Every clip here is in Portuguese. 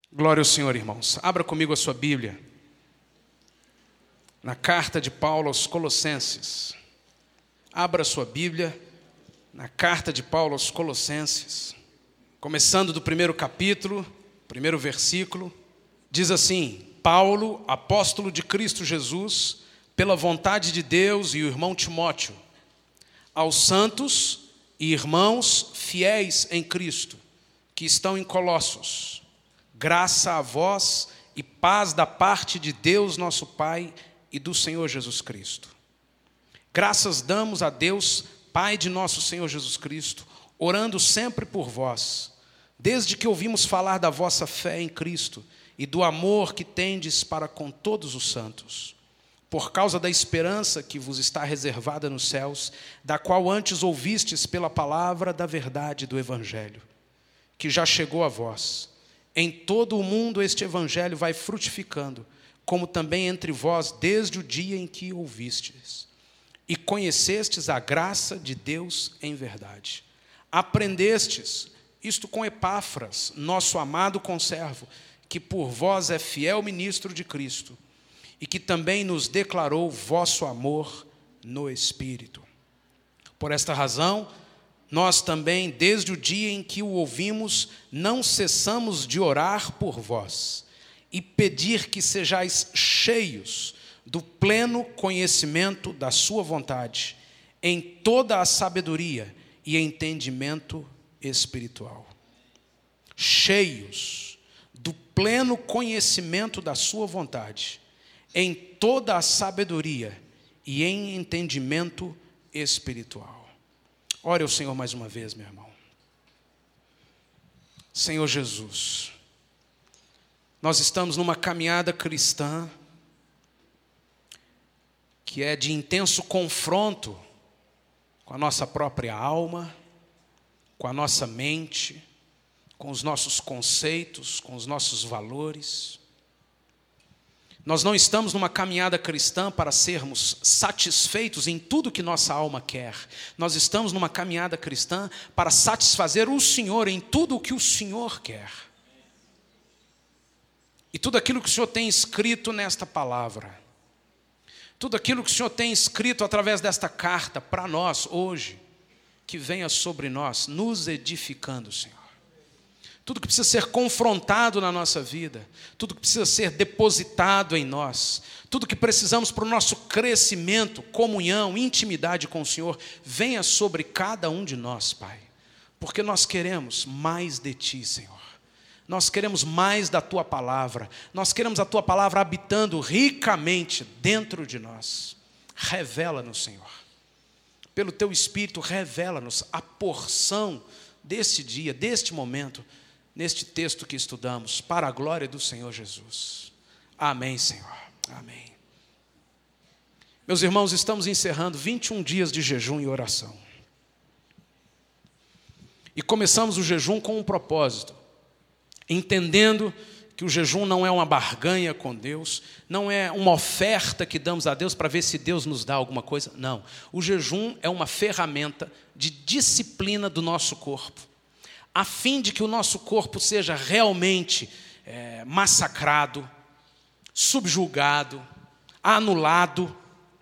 Glória ao Senhor, irmãos. Abra comigo a sua Bíblia na carta de Paulo aos Colossenses. Abra a sua Bíblia na carta de Paulo aos Colossenses. Começando do primeiro capítulo, primeiro versículo, diz assim: Paulo, apóstolo de Cristo Jesus, pela vontade de Deus, e o irmão Timóteo, aos santos e irmãos fiéis em Cristo, que estão em Colossos, graça a vós e paz da parte de Deus nosso Pai e do Senhor Jesus Cristo. Graças damos a Deus, Pai de nosso Senhor Jesus Cristo, orando sempre por vós, desde que ouvimos falar da vossa fé em Cristo e do amor que tendes para com todos os santos, por causa da esperança que vos está reservada nos céus, da qual antes ouvistes pela palavra da verdade do Evangelho, que já chegou a vós. Em todo o mundo este Evangelho vai frutificando, como também entre vós desde o dia em que ouvistes, e conhecestes a graça de Deus em verdade. Aprendestes isto com Epáfras, nosso amado conservo, que por vós é fiel ministro de Cristo, e que também nos declarou vosso amor no Espírito. Por esta razão, nós também, desde o dia em que o ouvimos, não cessamos de orar por vós e pedir que sejais cheios do pleno conhecimento da sua vontade, em toda a sabedoria e entendimento espiritual. Cheios do pleno conhecimento da sua vontade, em toda a sabedoria e em entendimento espiritual. Ore ao Senhor mais uma vez, meu irmão. Senhor Jesus, nós estamos numa caminhada cristã que é de intenso confronto com a nossa própria alma, com a nossa mente, com os nossos conceitos, com os nossos valores. Nós não estamos numa caminhada cristã para sermos satisfeitos em tudo que nossa alma quer. Nós estamos numa caminhada cristã para satisfazer o Senhor em tudo o que o Senhor quer. E tudo aquilo que o Senhor tem escrito nesta palavra, tudo aquilo que o Senhor tem escrito através desta carta para nós hoje, que venha sobre nós, nos edificando, Senhor. Tudo que precisa ser confrontado na nossa vida, tudo que precisa ser depositado em nós, tudo que precisamos para o nosso crescimento, comunhão, intimidade com o Senhor, venha sobre cada um de nós, Pai. Porque nós queremos mais de Ti, Senhor. Nós queremos mais da Tua palavra. Nós queremos a Tua palavra habitando ricamente dentro de nós. Revela-nos, Senhor. Pelo Teu Espírito, revela-nos a porção desse dia, deste momento, neste texto que estudamos, para a glória do Senhor Jesus. Amém, Senhor. Amém. Meus irmãos, estamos encerrando 21 dias de jejum e oração. E começamos o jejum com um propósito, entendendo que o jejum não é uma barganha com Deus, não é uma oferta que damos a Deus para ver se Deus nos dá alguma coisa. Não. O jejum é uma ferramenta de disciplina do nosso corpo, a fim de que o nosso corpo seja realmente massacrado, subjugado, anulado,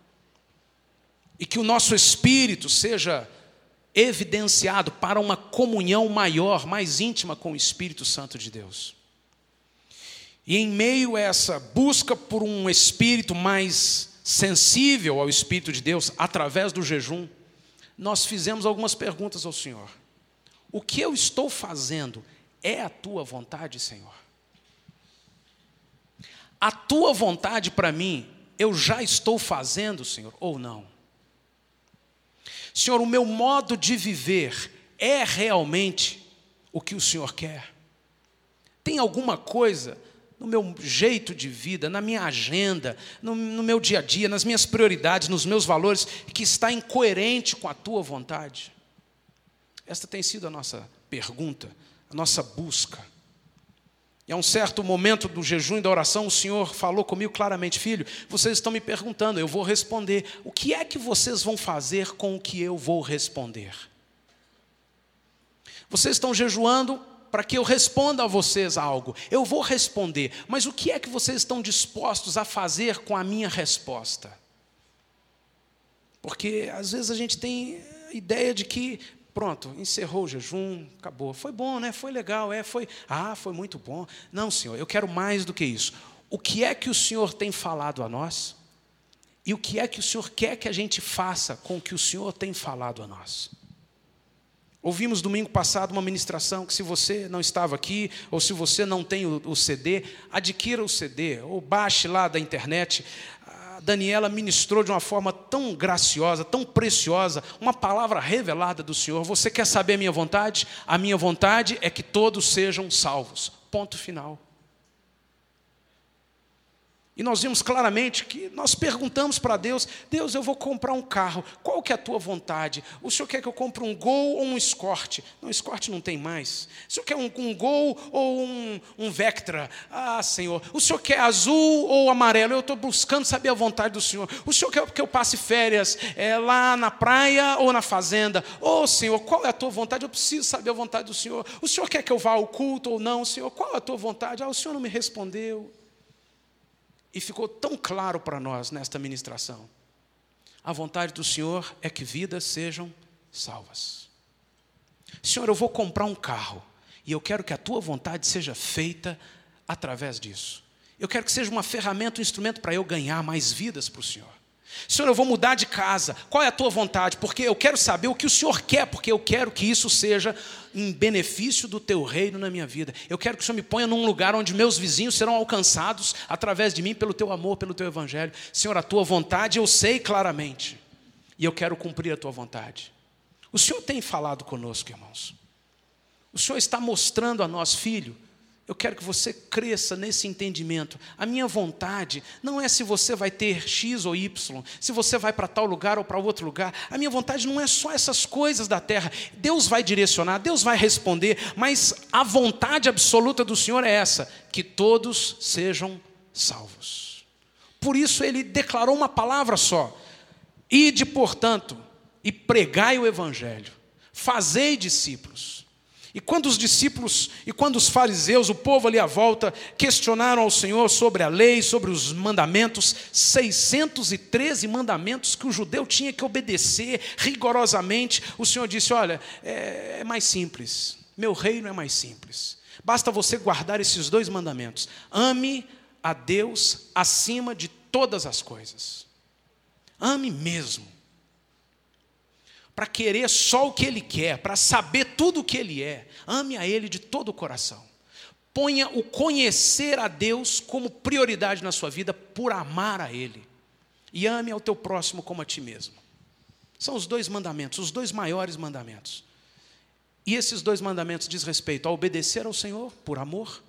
e que o nosso espírito seja evidenciado para uma comunhão maior, mais íntima com o Espírito Santo de Deus. E em meio a essa busca por um espírito mais sensível ao Espírito de Deus, através do jejum, nós fizemos algumas perguntas ao Senhor. O que eu estou fazendo é a Tua vontade, Senhor? A Tua vontade para mim, eu já estou fazendo, Senhor, ou não? Senhor, o meu modo de viver é realmente o que o Senhor quer? Tem alguma coisa no meu jeito de vida, na minha agenda, no meu dia a dia, nas minhas prioridades, nos meus valores, que está incoerente com a Tua vontade? Esta tem sido a nossa pergunta, a nossa busca. E a um certo momento do jejum e da oração, o Senhor falou comigo claramente: filho, vocês estão me perguntando, eu vou responder. O que é que vocês vão fazer com o que eu vou responder? Vocês estão jejuando para que eu responda a vocês algo. Eu vou responder, mas o que é que vocês estão dispostos a fazer com a minha resposta? Porque às vezes a gente tem a ideia de que, pronto, encerrou o jejum, acabou. Foi bom, né? Foi legal, foi muito bom. Não, Senhor, eu quero mais do que isso. O que é que o Senhor tem falado a nós? E o que é que o Senhor quer que a gente faça com o que o Senhor tem falado a nós? Ouvimos domingo passado uma ministração que, se você não estava aqui, ou se você não tem o CD, adquira o CD, ou baixe lá da internet. A Daniela ministrou de uma forma tão graciosa, tão preciosa, uma palavra revelada do Senhor. Você quer saber a minha vontade? A minha vontade é que todos sejam salvos. Ponto final. E nós vimos claramente que nós perguntamos para Deus: Deus, eu vou comprar um carro, qual que é a tua vontade? O Senhor quer que eu compre um Gol ou um Escort? Não, Escort não tem mais. O Senhor quer um Gol ou um Vectra? Ah, Senhor, o Senhor quer azul ou amarelo? Eu estou buscando saber a vontade do Senhor. O Senhor quer que eu passe férias lá na praia ou na fazenda? Oh, Senhor, qual é a tua vontade? Eu preciso saber a vontade do Senhor. O Senhor quer que eu vá ao culto ou não? Senhor, qual é a tua vontade? Ah, o Senhor não me respondeu. E ficou tão claro para nós nesta ministração: a vontade do Senhor é que vidas sejam salvas. Senhor, eu vou comprar um carro, e eu quero que a tua vontade seja feita através disso. Eu quero que seja uma ferramenta, um instrumento para eu ganhar mais vidas para o Senhor. Senhor, eu vou mudar de casa, qual é a tua vontade? Porque eu quero saber o que o Senhor quer, porque eu quero que isso seja em benefício do teu reino na minha vida. Eu quero que o Senhor me ponha num lugar onde meus vizinhos serão alcançados através de mim, pelo teu amor, pelo teu evangelho. Senhor, a tua vontade eu sei claramente, e eu quero cumprir a tua vontade. O Senhor tem falado conosco, irmãos. O Senhor está mostrando a nós: filho, eu quero que você cresça nesse entendimento. A minha vontade não é se você vai ter X ou Y, se você vai para tal lugar ou para outro lugar. A minha vontade não é só essas coisas da terra. Deus vai direcionar, Deus vai responder, mas a vontade absoluta do Senhor é essa: que todos sejam salvos. Por isso ele declarou uma palavra só: ide, portanto, e pregai o evangelho, fazei discípulos. E quando os discípulos e quando os fariseus, o povo ali à volta, questionaram ao Senhor sobre a lei, sobre os mandamentos, 613 mandamentos que o judeu tinha que obedecer rigorosamente, o Senhor disse: olha, é mais simples, meu reino é mais simples. Basta você guardar esses 2 mandamentos: ame a Deus acima de todas as coisas. Ame mesmo. Para querer só o que Ele quer, para saber tudo o que Ele é. Ame a Ele de todo o coração. Ponha o conhecer a Deus como prioridade na sua vida, por amar a Ele. E ame ao teu próximo como a ti mesmo. São os 2 mandamentos, os 2 maiores mandamentos. E esses 2 mandamentos diz respeito a obedecer ao Senhor por amor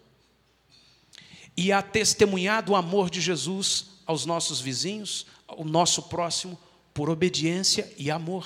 e a testemunhar do amor de Jesus aos nossos vizinhos, ao nosso próximo, por obediência e amor.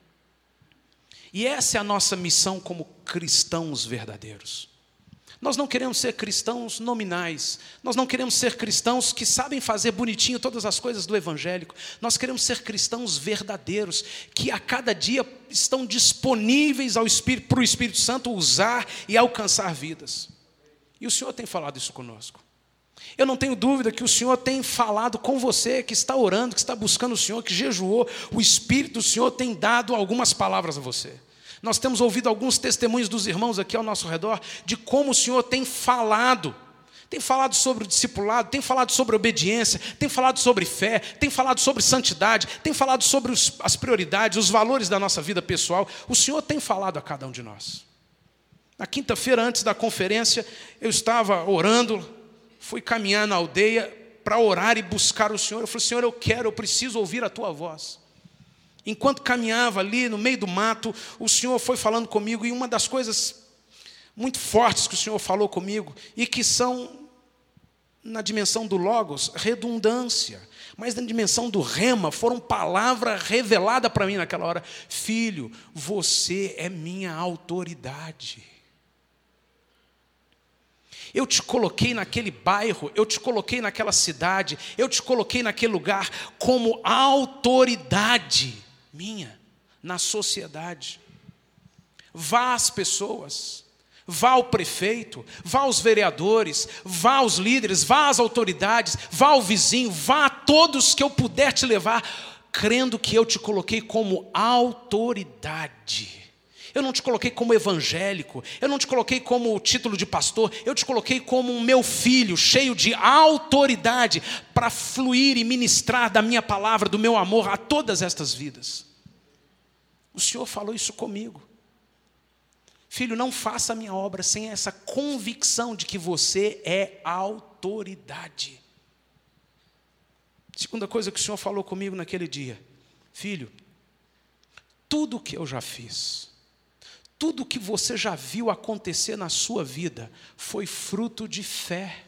E essa é a nossa missão como cristãos verdadeiros. Nós não queremos ser cristãos nominais. Nós não queremos ser cristãos que sabem fazer bonitinho todas as coisas do evangélico. Nós queremos ser cristãos verdadeiros, que a cada dia estão disponíveis para o Espírito Santo usar e alcançar vidas. E o Senhor tem falado isso conosco. Eu não tenho dúvida que o Senhor tem falado com você, que está orando, que está buscando o Senhor, que jejuou. O Espírito do Senhor tem dado algumas palavras a você. Nós temos ouvido alguns testemunhos dos irmãos aqui ao nosso redor, de como o Senhor tem falado. Tem falado sobre o discipulado, tem falado sobre obediência, tem falado sobre fé, tem falado sobre santidade, tem falado sobre as prioridades, os valores da nossa vida pessoal. O Senhor tem falado a cada um de nós. Na quinta-feira, antes da conferência, eu estava orando, fui caminhar na aldeia para orar e buscar o Senhor. Eu falei: Senhor, eu preciso ouvir a tua voz. Enquanto caminhava ali no meio do mato, o Senhor foi falando comigo, e uma das coisas muito fortes que o Senhor falou comigo, e que são, na dimensão do Logos, redundância, mas na dimensão do Rema, foram palavra revelada para mim naquela hora: filho, você é minha autoridade. Eu te coloquei naquele bairro, eu te coloquei naquela cidade, eu te coloquei naquele lugar como autoridade minha na sociedade. Vá às pessoas, Vá ao prefeito, vá aos vereadores, vá aos líderes, vá às autoridades, vá ao vizinho, vá a todos que eu puder te levar, crendo que eu te coloquei como autoridade. Eu não te coloquei como evangélico, eu não te coloquei como título de pastor, eu te coloquei como um meu filho, cheio de autoridade, para fluir e ministrar da minha palavra, do meu amor a todas estas vidas. O Senhor falou isso comigo. Filho, não faça a minha obra sem essa convicção de que você é autoridade. Segunda coisa que o Senhor falou comigo naquele dia: filho, tudo que eu já fiz, tudo que você já viu acontecer na sua vida, foi fruto de fé.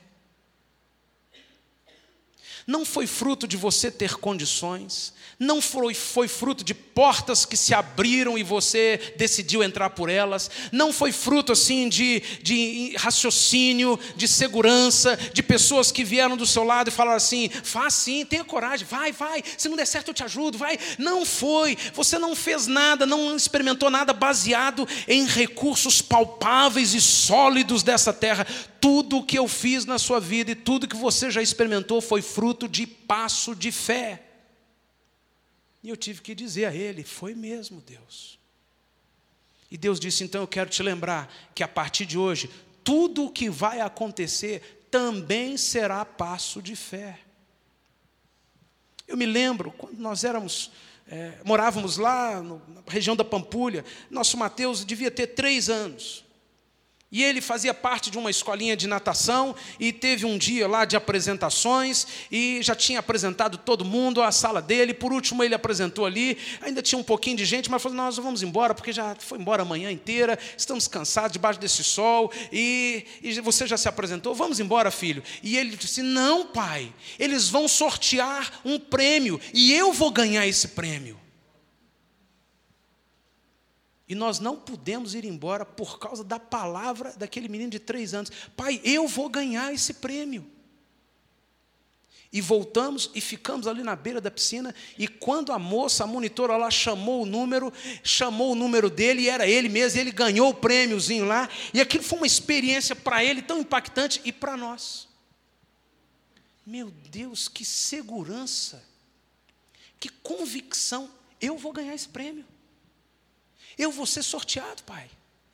Não foi fruto de você ter condições, não foi fruto de portas que se abriram e você decidiu entrar por elas, não foi fruto assim de raciocínio, de segurança, de pessoas que vieram do seu lado e falaram assim: faz sim, tenha coragem, vai, se não der certo eu te ajudo, vai. Não foi, você não fez nada, não experimentou nada baseado em recursos palpáveis e sólidos dessa terra. Tudo o que eu fiz na sua vida e tudo que você já experimentou foi fruto de passo de fé. E eu tive que dizer a ele: foi mesmo, Deus. E Deus disse: então eu quero te lembrar que a partir de hoje, tudo o que vai acontecer também será passo de fé. Eu me lembro, quando nós morávamos lá na região da Pampulha, nosso Mateus devia ter 3 anos. E ele fazia parte de uma escolinha de natação e teve um dia lá de apresentações e já tinha apresentado todo mundo, a sala dele. Por último ele apresentou ali, ainda tinha um pouquinho de gente, mas falou: nós vamos embora porque já foi embora a manhã inteira, estamos cansados debaixo desse sol e você já se apresentou, vamos embora, filho. E ele disse: não, pai, eles vão sortear um prêmio e eu vou ganhar esse prêmio. E nós não pudemos ir embora por causa da palavra daquele menino de 3 anos. Pai, eu vou ganhar esse prêmio. E voltamos e ficamos ali na beira da piscina. E quando a monitora lá chamou o número dele, e era ele mesmo, e ele ganhou o prêmiozinho lá. E aquilo foi uma experiência para ele tão impactante e para nós. Meu Deus, que segurança, que convicção, eu vou ganhar esse prêmio. Eu vou ser sorteado, pai.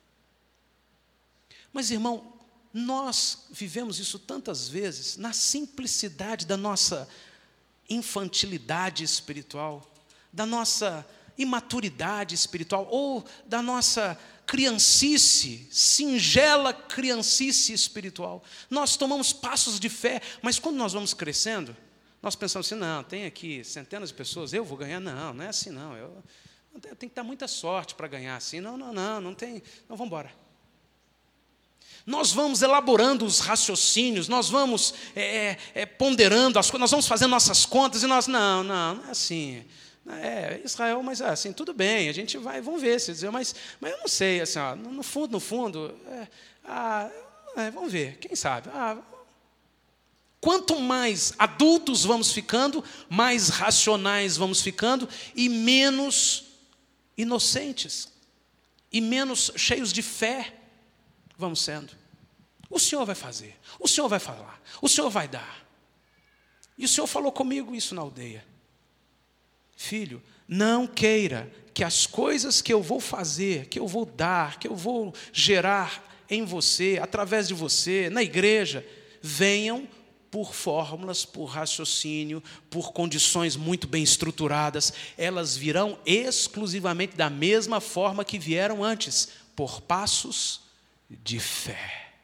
Mas, irmão, nós vivemos isso tantas vezes na simplicidade da nossa infantilidade espiritual, da nossa imaturidade espiritual, ou da nossa criancice, singela criancice espiritual. Nós tomamos passos de fé, mas quando nós vamos crescendo, nós pensamos assim: não, tem aqui centenas de pessoas, eu vou ganhar. Não é assim não, eu tenho que dar muita sorte para ganhar assim. Não tem. Não, vamos embora. Nós vamos elaborando os raciocínios, nós vamos ponderando as coisas, nós vamos fazendo nossas contas e nós, não é assim. Israel, mas assim, tudo bem, a gente vai, vamos ver. Você dizer, mas eu não sei, assim, ó, no fundo, vamos ver, quem sabe. Quanto mais adultos vamos ficando, mais racionais vamos ficando e menos inocentes e menos cheios de fé vamos sendo. O Senhor vai fazer, o Senhor vai falar, o Senhor vai dar. E o Senhor falou comigo isso na aldeia: filho, não queira que as coisas que eu vou fazer, que eu vou dar, que eu vou gerar em você, através de você, na igreja, venham por fórmulas, por raciocínio, por condições muito bem estruturadas. Elas virão exclusivamente da mesma forma que vieram antes, por passos de fé.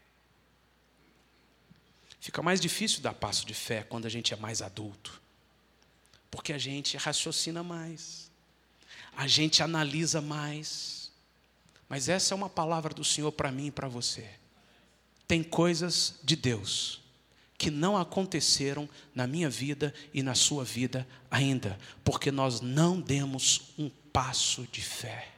Fica mais difícil dar passo de fé quando a gente é mais adulto, porque a gente raciocina mais, a gente analisa mais. Mas essa é uma palavra do Senhor para mim e para você. Tem coisas de Deus que não aconteceram na minha vida e na sua vida ainda, porque nós não demos um passo de fé.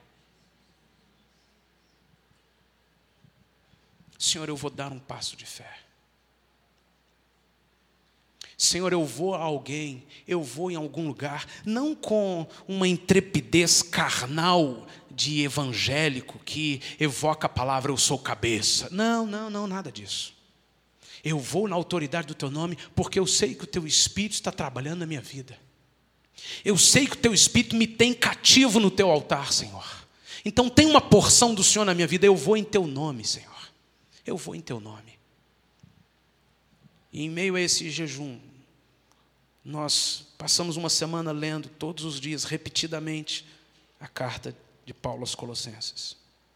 Senhor, eu vou dar um passo de fé. Senhor, eu vou a alguém, eu vou em algum lugar, não com uma intrepidez carnal de evangélico que evoca a palavra eu sou cabeça. Não, nada disso. Eu vou na autoridade do teu nome porque eu sei que o teu Espírito está trabalhando na minha vida. Eu sei que o teu Espírito me tem cativo no teu altar, Senhor. Então tem uma porção do Senhor na minha vida, eu vou em teu nome, Senhor. Eu vou em teu nome. E em meio a esse jejum, nós passamos uma semana lendo todos os dias, repetidamente, a carta de Paulo aos Colossenses.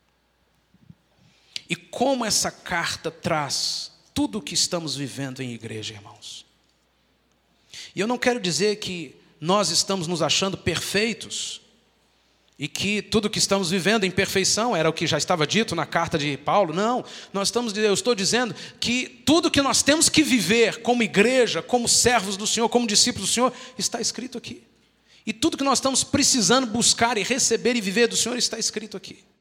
E como essa carta traz tudo o que estamos vivendo em igreja, irmãos. E eu não quero dizer que nós estamos nos achando perfeitos e que tudo o que estamos vivendo em perfeição era o que já estava dito na carta de Paulo. Não, eu estou dizendo que tudo que nós temos que viver como igreja, como servos do Senhor, como discípulos do Senhor, está escrito aqui. E tudo que nós estamos precisando buscar e receber e viver do Senhor está escrito aqui.